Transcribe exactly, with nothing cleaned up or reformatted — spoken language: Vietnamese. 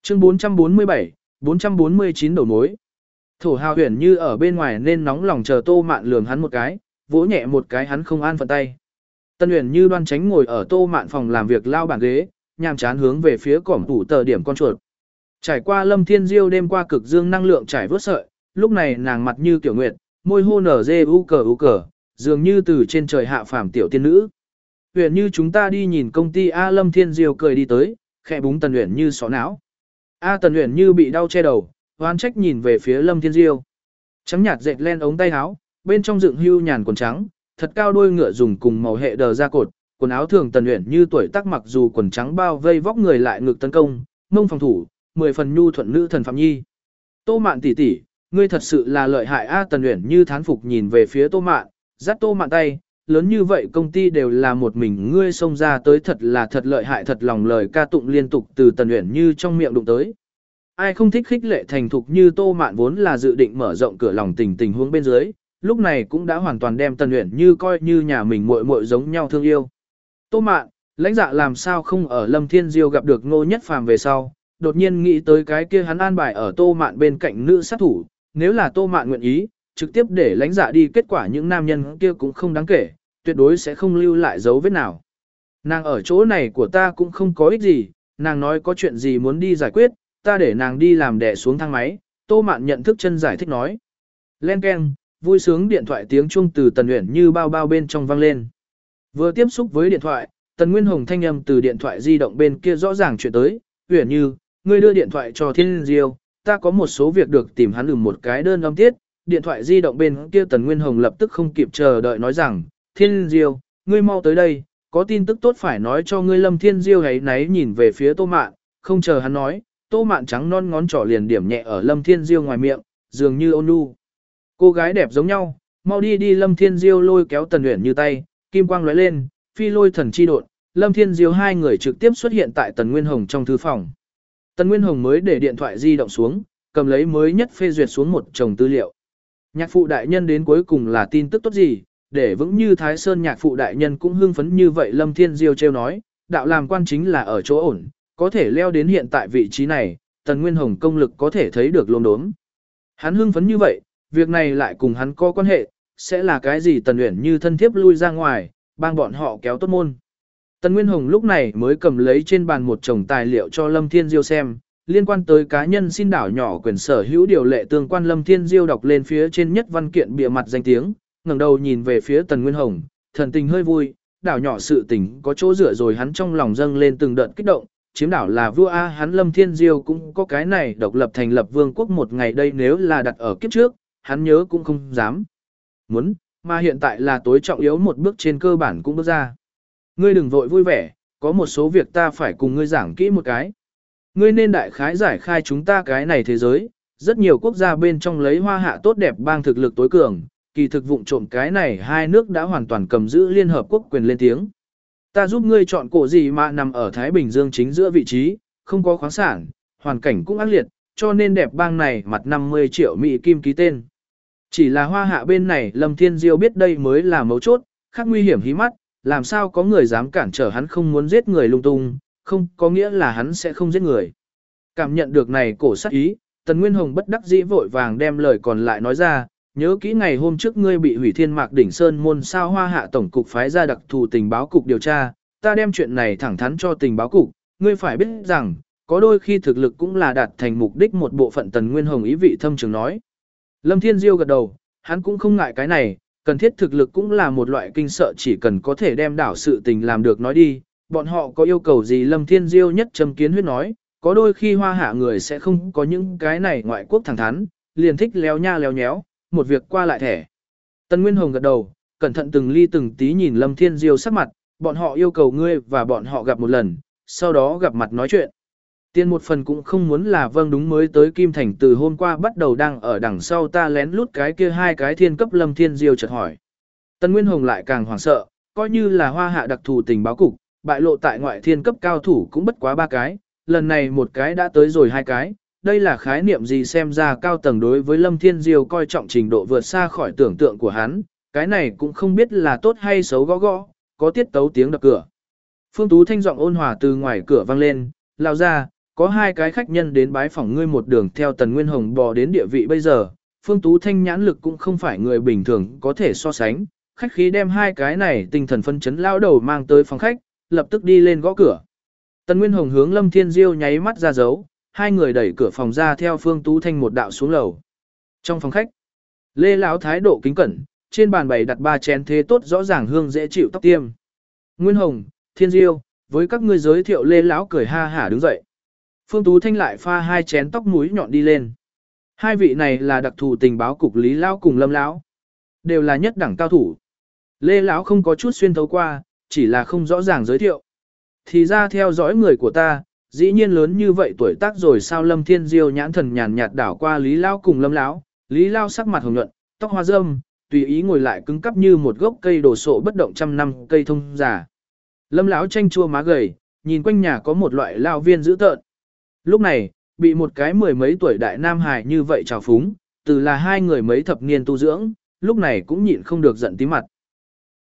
Chương bốn trăm bốn mươi bảy, bốn trăm bốn mươi chín đầu mối. Thổ Hào Huyền Như ở bên ngoài nên nóng lòng chờ Tô Mạn lườm hắn một cái, vỗ nhẹ một cái hắn không an phận tay. Tân Huyền Như đoan tránh ngồi ở Tô Mạn phòng làm việc lao bàn ghế, nhàm chán hướng về phía cổng tủ tờ điểm con chuột. Trải qua Lâm Thiên Diêu đêm qua cực dương năng lượng trải vớt sợi, lúc này nàng mặt như tiểu nguyệt, môi hôn nở dê u cờ u cờ, dường như từ trên trời hạ phàm tiểu tiên nữ. Huyền Như chúng ta đi nhìn công ty A. Lâm Thiên Diêu cười đi tới, khẽ búng Tần Huyền Như xó não. A Tần Huyền Như bị đau che đầu, oan trách nhìn về phía Lâm Thiên Diêu. Trắng nhạt dệt len ống tay áo, bên trong dựng hưu nhàn quần trắng, thật cao đuôi ngựa dùng cùng màu hệ đờ ra cột, quần áo thường Tần Uyển Như tuổi tác mặc dù quần trắng bao vây vóc người lại ngực tấn công, mông phòng thủ, mười phần nhu thuận nữ thần Phạm Nhi. Tô Mạn tỷ tỷ, ngươi thật sự là lợi hại a. Tần Uyển Như thán phục nhìn về phía Tô Mạn, dắt Tô Mạn tay, lớn như vậy công ty đều là một mình ngươi xông ra tới thật là thật lợi hại thật lòng lời ca tụng liên tục từ Tần Uyển Như trong miệng đụng tới. Ai không thích khích lệ thành thục như Tô Mạn vốn là dự định mở rộng cửa lòng tình tình huống bên dưới, lúc này cũng đã hoàn toàn đem Tần Uyển Như coi như nhà mình muội muội giống nhau thương yêu. Tô Mạn, lãnh dạ làm sao không ở Lâm Thiên Diêu gặp được Ngô Nhất Phàm về sau, đột nhiên nghĩ tới cái kia hắn an bài ở Tô Mạn bên cạnh nữ sát thủ, nếu là Tô Mạn nguyện ý, trực tiếp để lãnh dạ đi kết quả những nam nhân kia cũng không đáng kể, tuyệt đối sẽ không lưu lại dấu vết nào. Nàng ở chỗ này của ta cũng không có ích gì, nàng nói có chuyện gì muốn đi giải quyết, ta để nàng đi làm đè xuống thang máy, Tô Mạn nhận thức chân giải thích nói. Len keng, vui sướng điện thoại tiếng chuông từ Tần Uyển Như bao bao bên trong vang lên. Vừa tiếp xúc với điện thoại, Tần Nguyên Hồng thanh âm từ điện thoại di động bên kia rõ ràng chuyển tới, Uyển Như, ngươi đưa điện thoại cho Thiên Diêu, ta có một số việc được tìm hắn ừm một cái đơn âm tiết, điện thoại di động bên kia Tần Nguyên Hồng lập tức không kịp chờ đợi nói rằng, Thiên Diêu, ngươi mau tới đây, có tin tức tốt phải nói cho ngươi. Lâm Thiên Diêu ấy náy nhìn về phía Tô Mạn, không chờ hắn nói, Tô Mạn trắng non ngón trỏ liền điểm nhẹ ở Lâm Thiên Diêu ngoài miệng, dường như ôn nhu. Cô gái đẹp giống nhau, mau đi đi. Lâm Thiên Diêu lôi kéo Tần Uyển Như tay, kim quang lóe lên, phi lôi thần chi độn, Lâm Thiên Diêu hai người trực tiếp xuất hiện tại Tần Nguyên Hồng trong thư phòng. Tần Nguyên Hồng mới để điện thoại di động xuống, cầm lấy mới nhất phê duyệt xuống một chồng tư liệu. Nhạc phụ đại nhân đến cuối cùng là tin tức tốt gì, để vững như Thái Sơn nhạc phụ đại nhân cũng hưng phấn như vậy. Lâm Thiên Diêu trêu nói, đạo làm quan chính là ở chỗ ổn, có thể leo đến hiện tại vị trí này, Tần Nguyên Hồng công lực có thể thấy được lốm đốm. Hắn hưng phấn như vậy, việc này lại cùng hắn có quan hệ, sẽ là cái gì? Tần Uyển Như thân thiếp lui ra ngoài, bang bọn họ kéo tốt môn. Tần Nguyên Hồng lúc này mới cầm lấy trên bàn một chồng tài liệu cho Lâm Thiên Diêu xem, liên quan tới cá nhân xin đảo nhỏ quyền sở hữu điều lệ tương quan. Lâm Thiên Diêu đọc lên phía trên nhất văn kiện bìa mặt danh tiếng, ngẩng đầu nhìn về phía Tần Nguyên Hồng, thần tình hơi vui, đảo nhỏ sự tình có chỗ dựa rồi. Hắn trong lòng dâng lên từng đợt kích động, chiếm đảo là vua a. Hắn Lâm Thiên Diêu cũng có cái này độc lập thành lập vương quốc một ngày đây, nếu là đặt ở kiếp trước, hắn nhớ cũng không dám muốn, mà hiện tại là tối trọng yếu một bước trên cơ bản cũng bước ra. Ngươi đừng vội vui vẻ, có một số việc ta phải cùng ngươi giảng kỹ một cái. Ngươi nên đại khái giải khai chúng ta cái này thế giới, rất nhiều quốc gia bên trong lấy Hoa Hạ tốt đẹp bang thực lực tối cường, kỳ thực vụng trộm cái này hai nước đã hoàn toàn cầm giữ Liên Hợp Quốc quyền lên tiếng. Ta giúp ngươi chọn cổ gì mà nằm ở Thái Bình Dương chính giữa vị trí, không có khoáng sản, hoàn cảnh cũng ác liệt, cho nên đẹp bang này mặt năm mươi triệu Mỹ kim ký tên. Chỉ là Hoa Hạ bên này Lâm Thiên Diêu biết đây mới là mấu chốt, khác nguy hiểm hí mắt, làm sao có người dám cản trở hắn không muốn giết người lung tung, không có nghĩa là hắn sẽ không giết người. Cảm nhận được này cổ sát ý, Tần Nguyên Hồng bất đắc dĩ vội vàng đem lời còn lại nói ra, nhớ kỹ ngày hôm trước ngươi bị hủy Thiên Mạc Đỉnh Sơn môn sao Hoa Hạ tổng cục phái ra đặc thù tình báo cục điều tra, ta đem chuyện này thẳng thắn cho tình báo cục, ngươi phải biết rằng, có đôi khi thực lực cũng là đạt thành mục đích một bộ phận. Tần Nguyên Hồng ý vị thâm trường nói. Lâm Thiên Diêu gật đầu, hắn cũng không ngại cái này, cần thiết thực lực cũng là một loại kinh sợ, chỉ cần có thể đem đảo sự tình làm được nói đi, bọn họ có yêu cầu gì? Lâm Thiên Diêu nhất châm kiến huyết nói, có đôi khi Hoa Hạ người sẽ không có những cái này ngoại quốc thẳng thắn, liền thích léo nha léo nhéo, một việc qua lại thẻ. Tần Nguyên Hồng gật đầu, cẩn thận từng ly từng tí nhìn Lâm Thiên Diêu sắc mặt, bọn họ yêu cầu ngươi và bọn họ gặp một lần, sau đó gặp mặt nói chuyện. Tiền một phần cũng không muốn là vâng đúng mới tới Kim Thành từ hôm qua bắt đầu đang ở đằng sau ta lén lút cái kia hai cái thiên cấp. Lâm Thiên Diêu chợt hỏi. Tần Nguyên Hồng lại càng hoảng sợ, coi như là Hoa Hạ đặc thù tình báo cục, bại lộ tại ngoại thiên cấp cao thủ cũng bất quá ba cái, lần này một cái đã tới rồi hai cái, đây là khái niệm gì? Xem ra cao tầng đối với Lâm Thiên Diêu coi trọng trình độ vượt xa khỏi tưởng tượng của hắn, cái này cũng không biết là tốt hay xấu. Gõ gõ, có tiết tấu tiếng đập cửa. Phương Tú thanh giọng ôn hòa từ ngoài cửa vang lên, lao ra, có hai cái khách nhân đến bái phỏng ngươi một đường theo Tần Nguyên Hồng bò đến địa vị bây giờ, Phương Tú Thanh nhãn lực cũng không phải người bình thường có thể so sánh, khách khí đem hai cái này tinh thần phân chấn lao đầu mang tới phòng khách, lập tức đi lên gõ cửa. Tần Nguyên Hồng hướng Lâm Thiên Diêu nháy mắt ra dấu, hai người đẩy cửa phòng ra theo Phương Tú Thanh một đạo xuống lầu. Trong phòng khách, Lê lão thái độ kính cẩn, trên bàn bày đặt ba chén thế tốt rõ ràng hương dễ chịu tóc tiêm. Nguyên Hồng, Thiên Diêu, với các ngươi giới thiệu Lê lão cười ha hả đứng dậy. Phương Tú Thanh lại pha hai chén tóc muối nhọn đi lên. Hai vị này là đặc thù tình báo cục Lý lão cùng Lâm lão, đều là nhất đẳng cao thủ. Lê lão không có chút xuyên thấu qua, chỉ là không rõ ràng giới thiệu. Thì ra theo dõi người của ta, dĩ nhiên lớn như vậy tuổi tác rồi sao? Lâm Thiên Diêu nhãn thần nhàn nhạt đảo qua Lý lão cùng Lâm lão, Lý lão sắc mặt hồng nhuận, tóc hoa râm, tùy ý ngồi lại cứng cắp như một gốc cây đổ sộ bất động trăm năm cây thông già. Lâm lão chanh chua má gầy, nhìn quanh nhà có một loại lao viên dữ tợn. Lúc này, bị một cái mười mấy tuổi đại nam hài như vậy trào phúng, từ là hai người mấy thập niên tu dưỡng, lúc này cũng nhịn không được giận tí mặt.